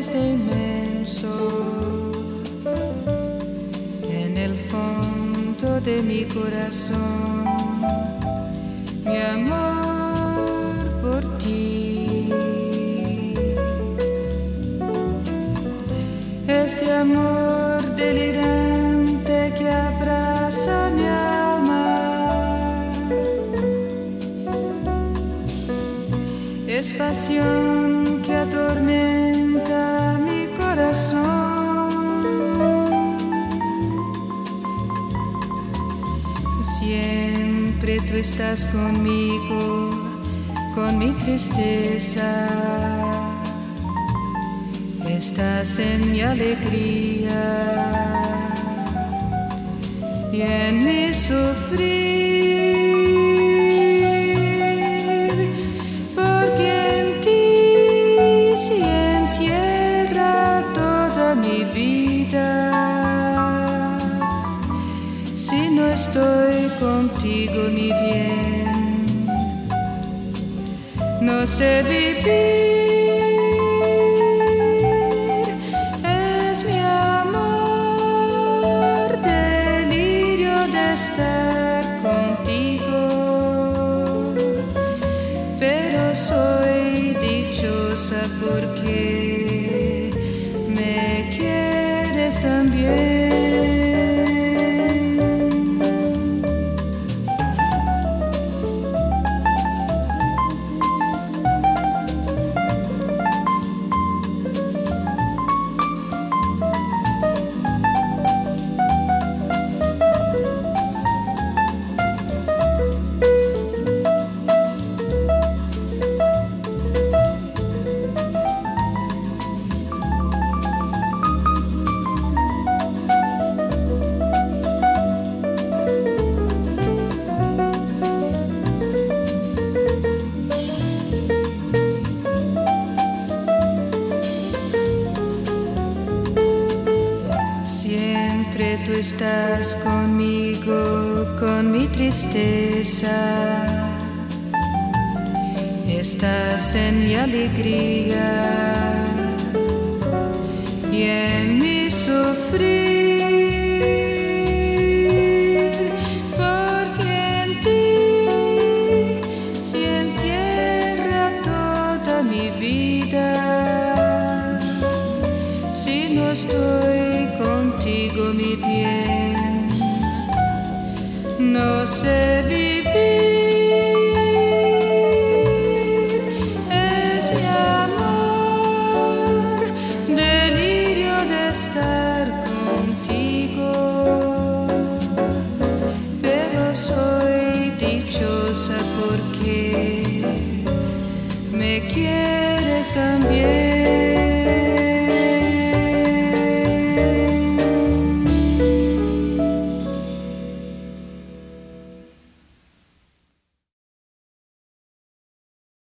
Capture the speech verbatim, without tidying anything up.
este inmenso, en el fondo de mi corazón, mi amor por ti. Este amor delirante que abraza mi alma es pasión que atormenta mi corazón. Siempre tú estás conmigo, con mi tristeza. Estás en mi alegría y en mi sufrir, porque en ti se encierra toda mi vida. Si no estoy contigo, mi bien, no sé vivir. Estar contigo, pero soy dichosa porque me quieres también. Siempre tú estás conmigo, con mi tristeza. Estás en mi alegría y en mi sufrir, porque en ti se encierra toda mi vida. Si no estoy contigo, mi bien, no sé vivir. Es mi amor, delirio de estar contigo, pero soy dichosa porque me quieres también.